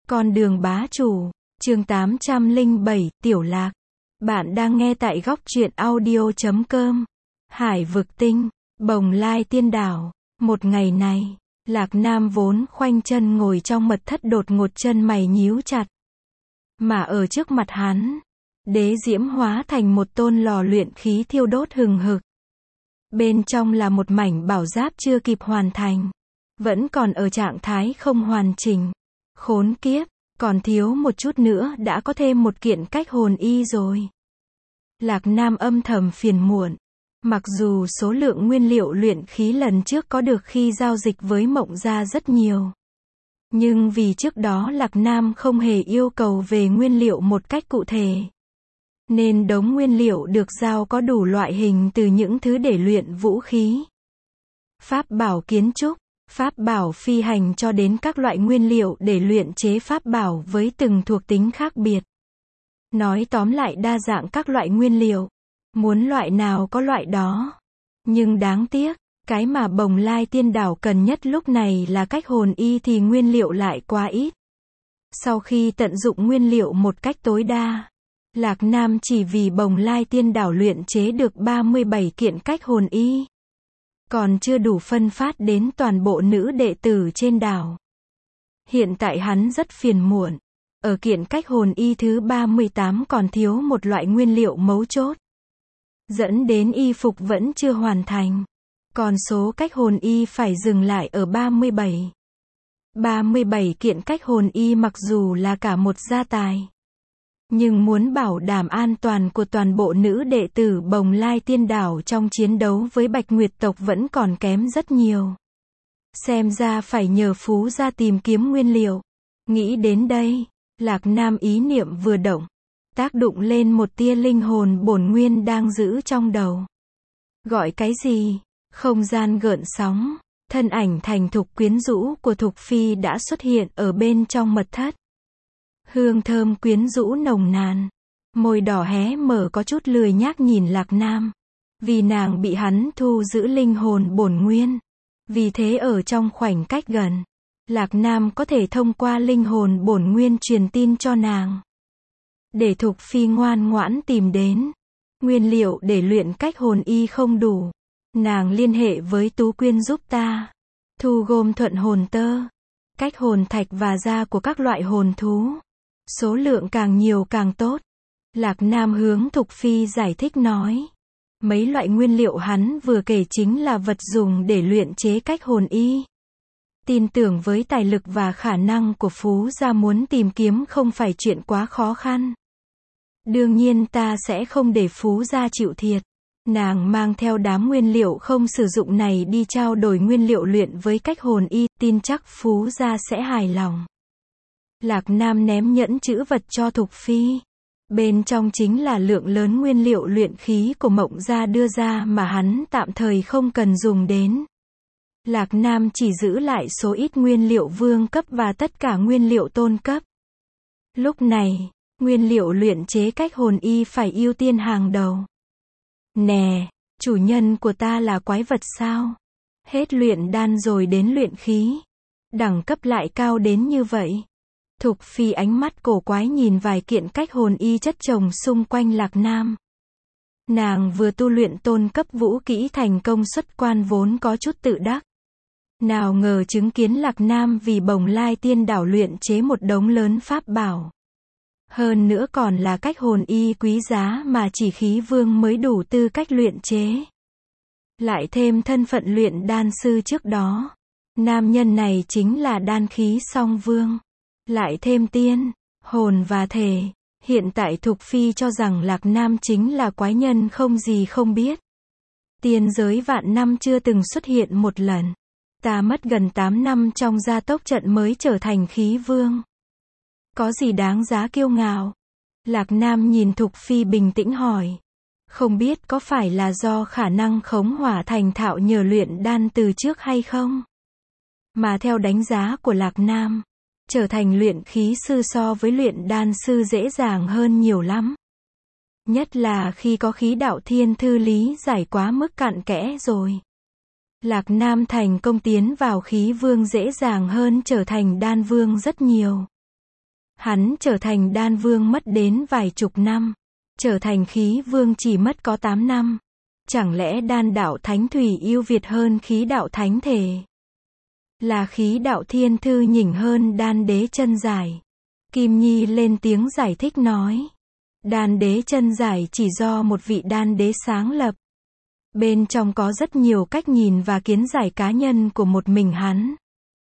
Con đường bá chủ, chương 807, Tiểu Lạc. Bạn đang nghe tại góc truyện audio.com. Hải vực tinh, Bồng Lai tiên đảo. Một ngày này, Lạc Nam vốn khoanh chân ngồi trong mật thất, đột ngột chân mày nhíu chặt. Mà ở trước mặt hắn, đế diễm hóa thành một tôn lò luyện khí thiêu đốt hừng hực. Bên trong là một mảnh bảo giáp chưa kịp hoàn thành, vẫn còn ở trạng thái không hoàn chỉnh. Khốn kiếp, còn thiếu một chút nữa đã có thêm một kiện cách hồn y rồi. Lạc Nam âm thầm phiền muộn. Mặc dù số lượng nguyên liệu luyện khí lần trước có được khi giao dịch với Mộng Gia rất nhiều, nhưng vì trước đó Lạc Nam không hề yêu cầu về nguyên liệu một cách cụ thể, nên đống nguyên liệu được giao có đủ loại hình, từ những thứ để luyện vũ khí, pháp bảo kiến trúc, pháp bảo phi hành, cho đến các loại nguyên liệu để luyện chế pháp bảo với từng thuộc tính khác biệt. Nói tóm lại, đa dạng các loại nguyên liệu, muốn loại nào có loại đó. Nhưng đáng tiếc, cái mà Bồng Lai tiên đảo cần nhất lúc này là cách hồn y thì nguyên liệu lại quá ít. Sau khi tận dụng nguyên liệu một cách tối đa, Lạc Nam chỉ vì Bồng Lai tiên đảo luyện chế được 37 kiện cách hồn y, còn chưa đủ phân phát đến toàn bộ nữ đệ tử trên đảo. Hiện tại hắn rất phiền muộn. Ở kiện cách hồn y thứ 38 còn thiếu một loại nguyên liệu mấu chốt, dẫn đến y phục vẫn chưa hoàn thành. Còn số cách hồn y phải dừng lại ở 37. 37 kiện cách hồn y mặc dù là cả một gia tài, nhưng muốn bảo đảm an toàn của toàn bộ nữ đệ tử Bồng Lai tiên đảo trong chiến đấu với Bạch Nguyệt tộc vẫn còn kém rất nhiều. Xem ra phải nhờ Phú gia tìm kiếm nguyên liệu. Nghĩ đến đây, Lạc Nam ý niệm vừa động, tác động lên một tia linh hồn bổn nguyên đang giữ trong đầu. Gọi cái gì? Không gian gợn sóng, thân ảnh thành thục quyến rũ của Thục Phi đã xuất hiện ở bên trong mật thất. Hương thơm quyến rũ nồng nàn, môi đỏ hé mở, có chút lười nhác nhìn Lạc Nam. Vì nàng bị hắn thu giữ linh hồn bổn nguyên, vì thế ở trong khoảnh cách gần, Lạc Nam có thể thông qua linh hồn bổn nguyên truyền tin cho nàng, để Thục Phi ngoan ngoãn tìm đến. Nguyên liệu để luyện cách hồn y không đủ, nàng liên hệ với Tú Quyên giúp ta thu gom thuận hồn tơ, cách hồn thạch và da của các loại hồn thú. Số lượng càng nhiều càng tốt. Lạc Nam hướng Thục Phi giải thích nói. Mấy loại nguyên liệu hắn vừa kể chính là vật dùng để luyện chế cách hồn y. Tin tưởng với tài lực và khả năng của Phú gia, muốn tìm kiếm không phải chuyện quá khó khăn. Đương nhiên ta sẽ không để Phú gia chịu thiệt. Nàng mang theo đám nguyên liệu không sử dụng này đi trao đổi nguyên liệu luyện với cách hồn y, tin chắc Phú gia sẽ hài lòng. Lạc Nam ném nhẫn chữ vật cho Thục Phi. Bên trong chính là lượng lớn nguyên liệu luyện khí của Mộng Gia đưa ra mà hắn tạm thời không cần dùng đến. Lạc Nam chỉ giữ lại số ít nguyên liệu vương cấp và tất cả nguyên liệu tôn cấp. Lúc này, nguyên liệu luyện chế cách hồn y phải ưu tiên hàng đầu. Nè, chủ nhân của ta là quái vật sao? Hết luyện đan rồi đến luyện khí, đẳng cấp lại cao đến như vậy. Thục Phi ánh mắt cổ quái nhìn vài kiện cách hồn y chất chồng xung quanh Lạc Nam. Nàng vừa tu luyện tôn cấp vũ kỹ thành công xuất quan, vốn có chút tự đắc. Nào ngờ chứng kiến Lạc Nam vì Bồng Lai tiên đảo luyện chế một đống lớn pháp bảo. Hơn nữa còn là cách hồn y quý giá mà chỉ khí vương mới đủ tư cách luyện chế. Lại thêm thân phận luyện đan sư trước đó. Nam nhân này chính là đan khí song vương. Lại thêm tiên, hồn và thể. Hiện tại Thục Phi cho rằng Lạc Nam chính là quái nhân không gì không biết. Tiên giới vạn năm chưa từng xuất hiện một lần. Ta mất gần 8 năm trong gia tốc trận mới trở thành khí vương. Có gì đáng giá kiêu ngạo? Lạc Nam nhìn Thục Phi bình tĩnh hỏi. Không biết có phải là do khả năng khống hỏa thành thạo nhờ luyện đan từ trước hay không? Mà theo đánh giá của Lạc Nam, trở thành luyện khí sư so với luyện đan sư dễ dàng hơn nhiều lắm. Nhất là khi có khí đạo thiên thư lý giải quá mức cặn kẽ rồi. Lạc Nam thành công tiến vào khí vương dễ dàng hơn trở thành đan vương rất nhiều. Hắn trở thành đan vương mất đến vài chục năm. Trở thành khí vương chỉ mất có 8 năm. Chẳng lẽ đan đạo thánh thủy ưu việt hơn khí đạo thánh thể? Là khí đạo thiên thư nhỉnh hơn đan đế chân giải. Kim Nhi lên tiếng giải thích nói. Đan đế chân giải chỉ do một vị đan đế sáng lập. Bên trong có rất nhiều cách nhìn và kiến giải cá nhân của một mình hắn.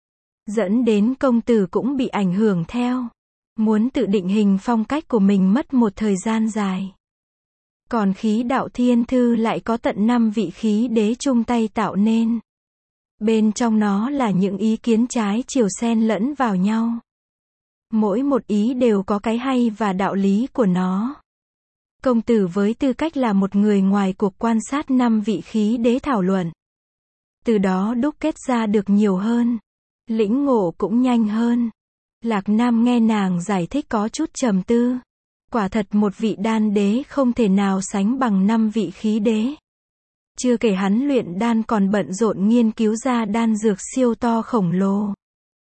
Dẫn đến công tử cũng bị ảnh hưởng theo. Muốn tự định hình phong cách của mình mất một thời gian dài. Còn khí đạo thiên thư lại có tận 5 vị khí đế chung tay tạo nên. Bên trong nó là những ý kiến trái chiều xen lẫn vào nhau. Mỗi một ý đều có cái hay và đạo lý của nó. Công tử với tư cách là một người ngoài cuộc quan sát 5 vị khí đế thảo luận. Từ đó đúc kết ra được nhiều hơn. Lĩnh ngộ cũng nhanh hơn. Lạc Nam nghe nàng giải thích có chút trầm tư. Quả thật một vị đan đế không thể nào sánh bằng 5 vị khí đế. Chưa kể hắn luyện đan còn bận rộn nghiên cứu ra đan dược siêu to khổng lồ.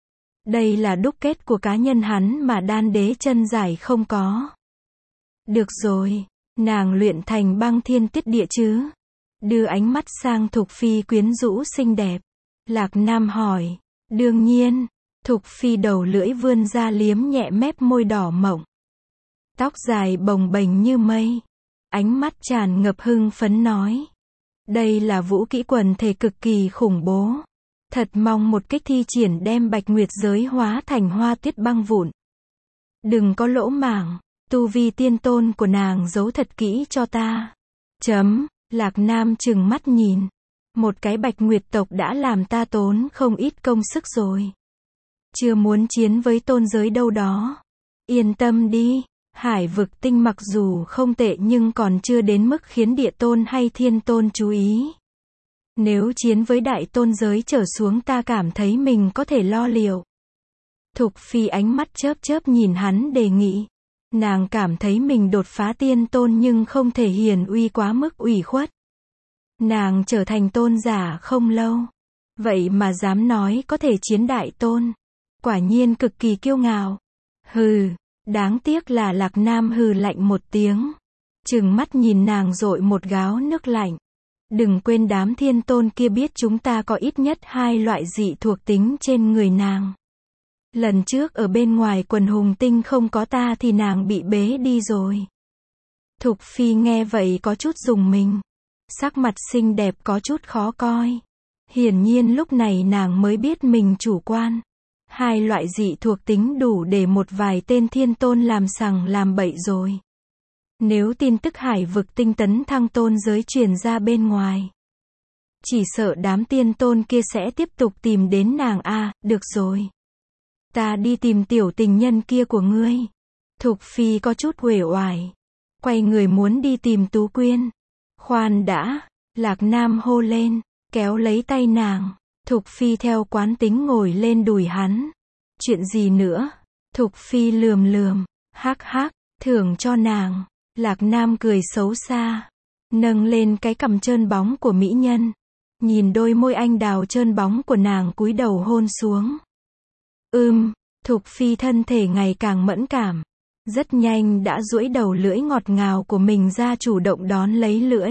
Đây là đúc kết của cá nhân hắn mà đan đế chân giải không có. Được rồi, nàng luyện thành băng thiên tiết địa chứ? Đưa ánh mắt sang Thục Phi quyến rũ xinh đẹp. Lạc Nam hỏi. Đương nhiên. Thục Phi đầu lưỡi vươn ra liếm nhẹ mép môi đỏ mọng. Tóc dài bồng bềnh như mây. Ánh mắt tràn ngập hưng phấn nói. Đây là vũ kỹ quần thể cực kỳ khủng bố. Thật mong một kích thi triển đem Bạch Nguyệt giới hóa thành hoa tuyết băng vụn. Đừng có lỗ mảng. Tu vi tiên tôn của nàng giấu thật kỹ cho ta. Lạc Nam trừng mắt nhìn. Một cái Bạch Nguyệt tộc đã làm ta tốn không ít công sức rồi. Chưa muốn chiến với tôn giới đâu đó. Yên tâm đi. Hải vực tinh mặc dù không tệ nhưng còn chưa đến mức khiến địa tôn hay thiên tôn chú ý. Nếu chiến với đại tôn giới trở xuống ta cảm thấy mình có thể lo liệu. Thục Phi ánh mắt chớp chớp nhìn hắn đề nghị. Nàng cảm thấy mình đột phá tiên tôn nhưng không thể hiển uy quá mức ủy khuất. Nàng trở thành tôn giả không lâu. Vậy mà dám nói có thể chiến đại tôn. Quả nhiên cực kỳ kiêu ngạo. Hừ, đáng tiếc là Lạc Nam hừ lạnh một tiếng. Trừng mắt nhìn nàng dội một gáo nước lạnh. Đừng quên đám thiên tôn kia biết chúng ta có ít nhất 2 loại dị thuộc tính trên người nàng. Lần trước ở bên ngoài quần hùng tinh không có ta thì nàng bị bế đi rồi. Thục Phi nghe vậy có chút rùng mình. Sắc mặt xinh đẹp có chút khó coi. Hiển nhiên lúc này nàng mới biết mình chủ quan. 2 loại dị thuộc tính đủ để một vài tên thiên tôn làm sằng làm bậy rồi. Nếu tin tức hải vực tinh tấn thăng tôn giới truyền ra bên ngoài. Chỉ sợ đám tiên tôn kia sẽ tiếp tục tìm đến nàng được rồi. Ta đi tìm tiểu tình nhân kia của ngươi. Thục Phi có chút uể oải. Quay người muốn đi tìm Tú Quyên. Khoan đã. Lạc Nam hô lên. Kéo lấy tay nàng. Thục Phi theo quán tính ngồi lên đùi hắn. Chuyện gì nữa? Thục Phi lườm lườm. Hắc hắc. Thưởng cho nàng. Lạc Nam cười xấu xa. Nâng lên cái cằm trơn bóng của mỹ nhân. Nhìn đôi môi anh đào trơn bóng của nàng cúi đầu hôn xuống. Thục Phi thân thể ngày càng mẫn cảm. Rất nhanh đã duỗi đầu lưỡi ngọt ngào của mình ra chủ động đón lấy lưỡi.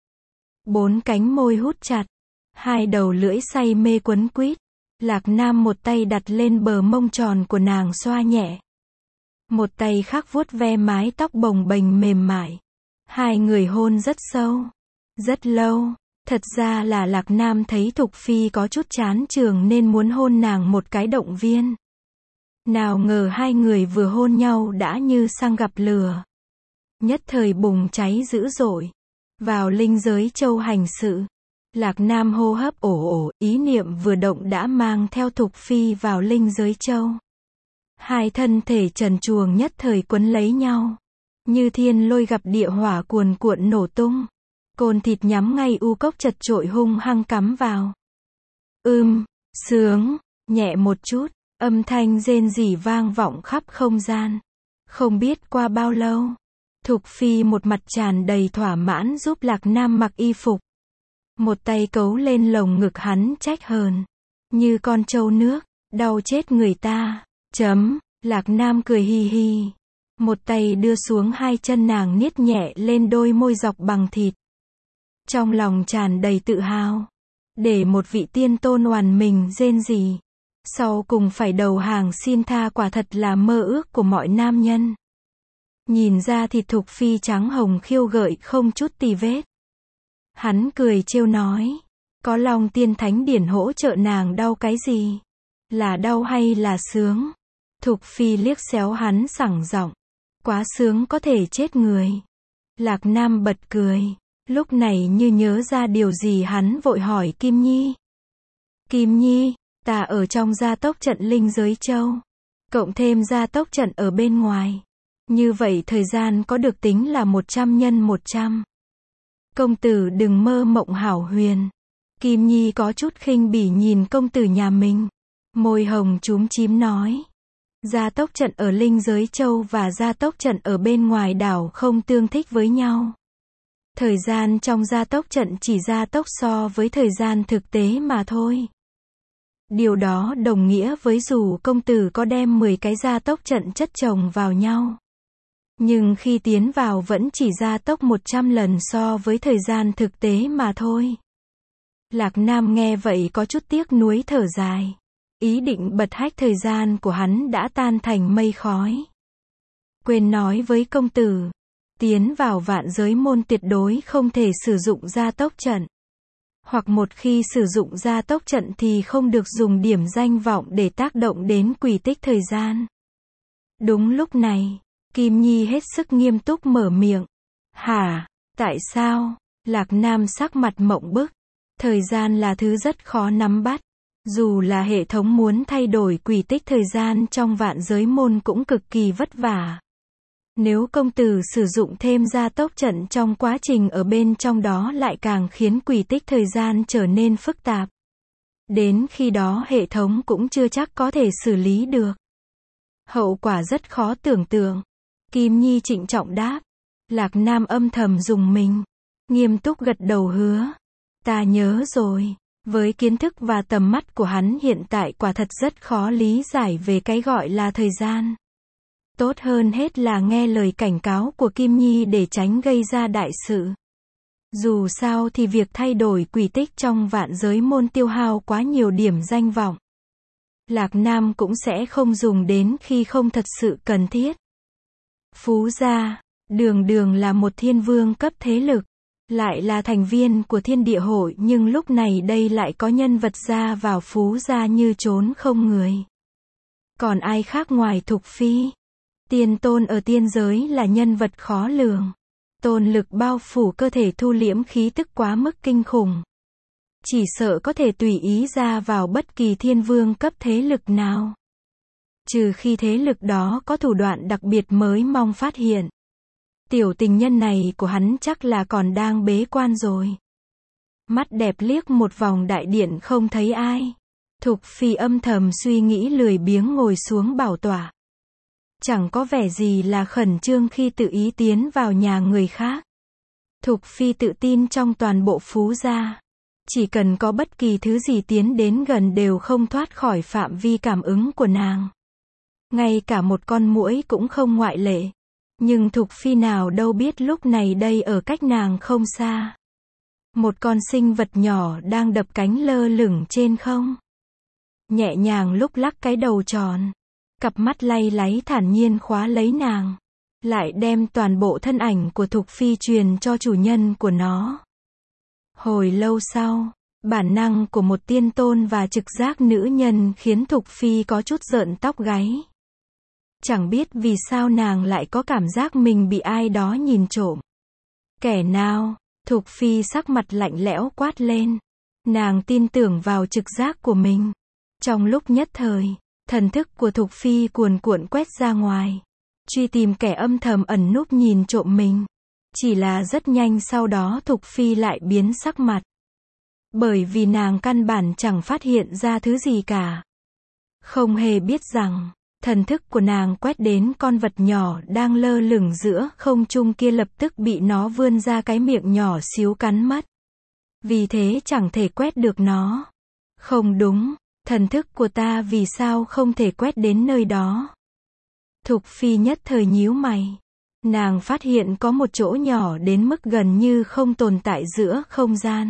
4 cánh môi hút chặt. 2 đầu lưỡi say mê quấn quýt. Lạc Nam một tay đặt lên bờ mông tròn của nàng xoa nhẹ. Một tay khác vuốt ve mái tóc bồng bềnh mềm mại. 2 người hôn rất sâu. Rất lâu. Thật ra là Lạc Nam thấy Thục Phi có chút chán trường nên muốn hôn nàng một cái động viên. Nào ngờ 2 người vừa hôn nhau đã như xăng gặp lửa. Nhất thời bùng cháy dữ dội. Vào linh giới châu hành sự. Lạc Nam hô hấp ồ, ý niệm vừa động đã mang theo Thục Phi vào linh giới châu. 2 thân thể trần truồng nhất thời quấn lấy nhau. Như thiên lôi gặp địa hỏa cuồn cuộn nổ tung. Côn thịt nhắm ngay u cốc chật chội hung hăng cắm vào. Sướng, nhẹ một chút, âm thanh rên rỉ vang vọng khắp không gian. Không biết qua bao lâu, Thục Phi một mặt tràn đầy thỏa mãn giúp Lạc Nam mặc y phục. Một tay cấu lên lồng ngực hắn trách hờn. Như con trâu nước, đau chết người ta. Lạc Nam cười hì hì. Một tay đưa xuống hai chân nàng niết nhẹ lên đôi môi dọc bằng thịt. Trong lòng tràn đầy tự hào. Để một vị tiên tôn oàn mình rên rỉ. Sau cùng phải đầu hàng xin tha quả thật là mơ ước của mọi nam nhân. Nhìn ra thịt Thục Phi trắng hồng khiêu gợi không chút tì vết. Hắn cười trêu nói. Có Long Tiên Thánh Điển hỗ trợ nàng đau cái gì? Là đau hay là sướng? Thục Phi liếc xéo hắn sẳng giọng. Quá sướng có thể chết người. Lạc Nam bật cười. Lúc này như nhớ ra điều gì hắn vội hỏi Kim Nhi. Kim Nhi, ta ở trong gia tốc trận linh giới châu. Cộng thêm gia tốc trận ở bên ngoài. Như vậy thời gian có được tính là 100 nhân 100. Công tử đừng mơ mộng hảo huyền. Kim Nhi có chút khinh bỉ nhìn công tử nhà mình. Môi hồng chúm chím nói. Gia tốc trận ở linh giới châu và gia tốc trận ở bên ngoài đảo không tương thích với nhau. Thời gian trong gia tốc trận chỉ gia tốc so với thời gian thực tế mà thôi. Điều đó đồng nghĩa với dù công tử có đem 10 cái gia tốc trận chất chồng vào nhau. Nhưng khi tiến vào vẫn chỉ gia tốc 100 lần so với thời gian thực tế mà thôi. Lạc Nam nghe vậy có chút tiếc nuối thở dài. Ý định bật hách thời gian của hắn đã tan thành mây khói. Quên nói với công tử. Tiến vào vạn giới môn tuyệt đối không thể sử dụng gia tốc trận. Hoặc một khi sử dụng gia tốc trận thì không được dùng điểm danh vọng để tác động đến quỹ tích thời gian. Đúng lúc này, Kim Nhi hết sức nghiêm túc mở miệng. Hả? Tại sao? Lạc Nam sắc mặt mộng bức. Thời gian là thứ rất khó nắm bắt. Dù là hệ thống muốn thay đổi quỹ tích thời gian trong vạn giới môn cũng cực kỳ vất vả. Nếu công tử sử dụng thêm gia tốc trận trong quá trình ở bên trong đó lại càng khiến quỹ tích thời gian trở nên phức tạp. Đến khi đó hệ thống cũng chưa chắc có thể xử lý được. Hậu quả rất khó tưởng tượng. Kim Nhi trịnh trọng đáp. Lạc Nam âm thầm rùng mình. Nghiêm túc gật đầu hứa. Ta nhớ rồi. Với kiến thức và tầm mắt của hắn hiện tại quả thật rất khó lý giải về cái gọi là thời gian. Tốt hơn hết là nghe lời cảnh cáo của Kim Nhi để tránh gây ra đại sự. Dù sao thì việc thay đổi quỹ tích trong vạn giới môn tiêu hao quá nhiều điểm danh vọng. Lạc Nam cũng sẽ không dùng đến khi không thật sự cần thiết. Phú gia, đường đường là một thiên vương cấp thế lực. Lại là thành viên của thiên địa hội nhưng lúc này đây lại có nhân vật ra vào Phú gia như trốn không người. Còn ai khác ngoài Thục Phi? Tiên tôn ở tiên giới là nhân vật khó lường. Tôn lực bao phủ cơ thể thu liễm khí tức quá mức kinh khủng. Chỉ sợ có thể tùy ý ra vào bất kỳ thiên vương cấp thế lực nào. Trừ khi thế lực đó có thủ đoạn đặc biệt mới mong phát hiện. Tiểu tình nhân này của hắn chắc là còn đang bế quan rồi. Mắt đẹp liếc một vòng đại điện không thấy ai. Thục Phi âm thầm suy nghĩ lười biếng ngồi xuống bảo tọa. Chẳng có vẻ gì là khẩn trương khi tự ý tiến vào nhà người khác. Thục Phi tự tin trong toàn bộ Phú gia. Chỉ cần có bất kỳ thứ gì tiến đến gần đều không thoát khỏi phạm vi cảm ứng của nàng. Ngay cả một con muỗi cũng không ngoại lệ. Nhưng Thục Phi nào đâu biết lúc này đây ở cách nàng không xa. Một con sinh vật nhỏ đang đập cánh lơ lửng trên không. Nhẹ nhàng lúc lắc cái đầu tròn. Cặp mắt lay láy thản nhiên khóa lấy nàng. Lại đem toàn bộ thân ảnh của Thục Phi truyền cho chủ nhân của nó. Hồi lâu sau, bản năng của một tiên tôn và trực giác nữ nhân khiến Thục Phi có chút rợn tóc gáy. Chẳng biết vì sao nàng lại có cảm giác mình bị ai đó nhìn trộm. Kẻ nào? Thục Phi sắc mặt lạnh lẽo quát lên. Nàng tin tưởng vào trực giác của mình. Trong lúc nhất thời, thần thức của Thục Phi cuồn cuộn quét ra ngoài. Truy tìm kẻ âm thầm ẩn núp nhìn trộm mình. Chỉ là rất nhanh sau đó Thục Phi lại biến sắc mặt. Bởi vì nàng căn bản chẳng phát hiện ra thứ gì cả. Không hề biết rằng, thần thức của nàng quét đến con vật nhỏ đang lơ lửng giữa không trung kia lập tức bị nó vươn ra cái miệng nhỏ xíu cắn mất. Vì thế chẳng thể quét được nó. Không đúng, thần thức của ta vì sao không thể quét đến nơi đó? Thục Phi nhất thời nhíu mày. Nàng phát hiện có một chỗ nhỏ đến mức gần như không tồn tại giữa không gian.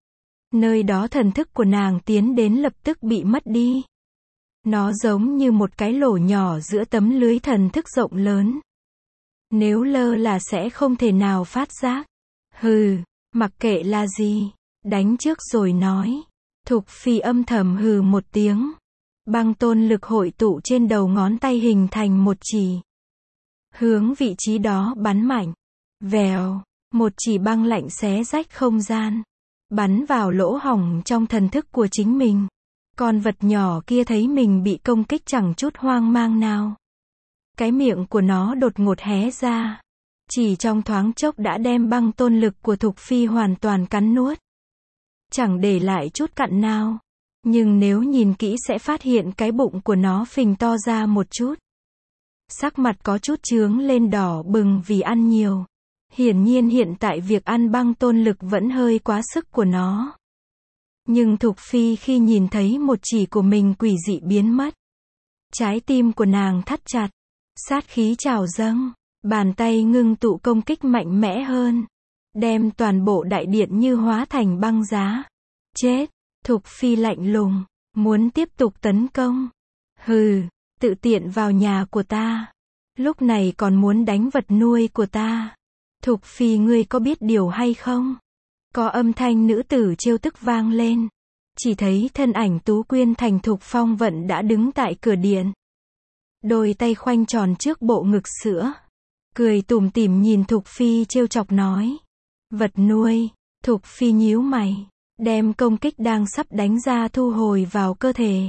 Nơi đó thần thức của nàng tiến đến lập tức bị mất đi. Nó giống như một cái lỗ nhỏ giữa tấm lưới thần thức rộng lớn. Nếu lơ là sẽ không thể nào phát giác. Hừ, mặc kệ là gì, đánh trước rồi nói. Thục Phi âm thầm hừ một tiếng. Băng tôn lực hội tụ trên đầu ngón tay hình thành một chỉ. Hướng vị trí đó bắn mạnh. Vèo, một chỉ băng lạnh xé rách không gian. Bắn vào lỗ hổng trong thần thức của chính mình. Con vật nhỏ kia thấy mình bị công kích chẳng chút hoang mang nào. Cái miệng của nó đột ngột hé ra. Chỉ trong thoáng chốc đã đem băng tôn lực của Thục Phi hoàn toàn cắn nuốt. Chẳng để lại chút cặn nào. Nhưng nếu nhìn kỹ sẽ phát hiện cái bụng của nó phình to ra một chút. Sắc mặt có chút chướng lên đỏ bừng vì ăn nhiều. Hiển nhiên hiện tại việc ăn băng tôn lực vẫn hơi quá sức của nó. Nhưng Thục Phi khi nhìn thấy một chỉ của mình quỷ dị biến mất. Trái tim của nàng thắt chặt. Sát khí trào dâng. Bàn tay ngưng tụ công kích mạnh mẽ hơn. Đem toàn bộ đại điện như hóa thành băng giá. Chết! Thục Phi lạnh lùng. Muốn tiếp tục tấn công. Hừ, tự tiện vào nhà của ta. Lúc này còn muốn đánh vật nuôi của ta. Thục Phi ngươi có biết điều hay không? Có âm thanh nữ tử trêu tức vang lên. Chỉ thấy thân ảnh Tú Quyên thành Thục Phong Vận đã đứng tại cửa điện. Đôi tay khoanh tròn trước bộ ngực sữa. Cười tủm tỉm nhìn Thục Phi trêu chọc nói. Vật nuôi. Thục Phi nhíu mày. Đem công kích đang sắp đánh ra thu hồi vào cơ thể.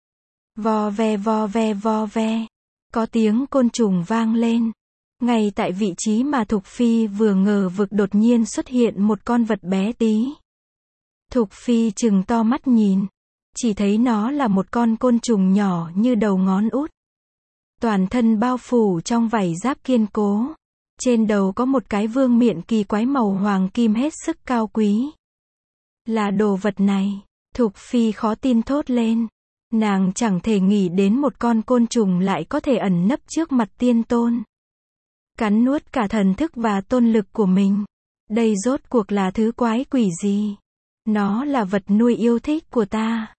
Vo ve vo ve vo ve. Có tiếng côn trùng vang lên. Ngay tại vị trí mà Thục Phi vừa ngờ vực đột nhiên xuất hiện một con vật bé tí. Thục Phi trừng to mắt nhìn. Chỉ thấy nó là một con côn trùng nhỏ như đầu ngón út. Toàn thân bao phủ trong vảy giáp kiên cố. Trên đầu có một cái vương miện kỳ quái màu hoàng kim hết sức cao quý. Là đồ vật này. Thục Phi khó tin thốt lên. Nàng chẳng thể nghĩ đến một con côn trùng lại có thể ẩn nấp trước mặt tiên tôn. Cắn nuốt cả thần thức và tôn lực của mình. Đây rốt cuộc là thứ quái quỷ gì? Nó là vật nuôi yêu thích của ta.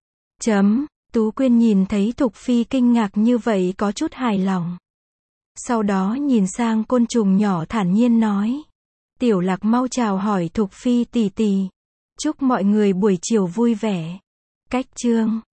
Tú Quyên nhìn thấy Thục Phi kinh ngạc như vậy có chút hài lòng. Sau đó nhìn sang côn trùng nhỏ thản nhiên nói. Tiểu Lạc mau chào hỏi Thục Phi tỷ tỷ. Chúc mọi người buổi chiều vui vẻ. Cách chương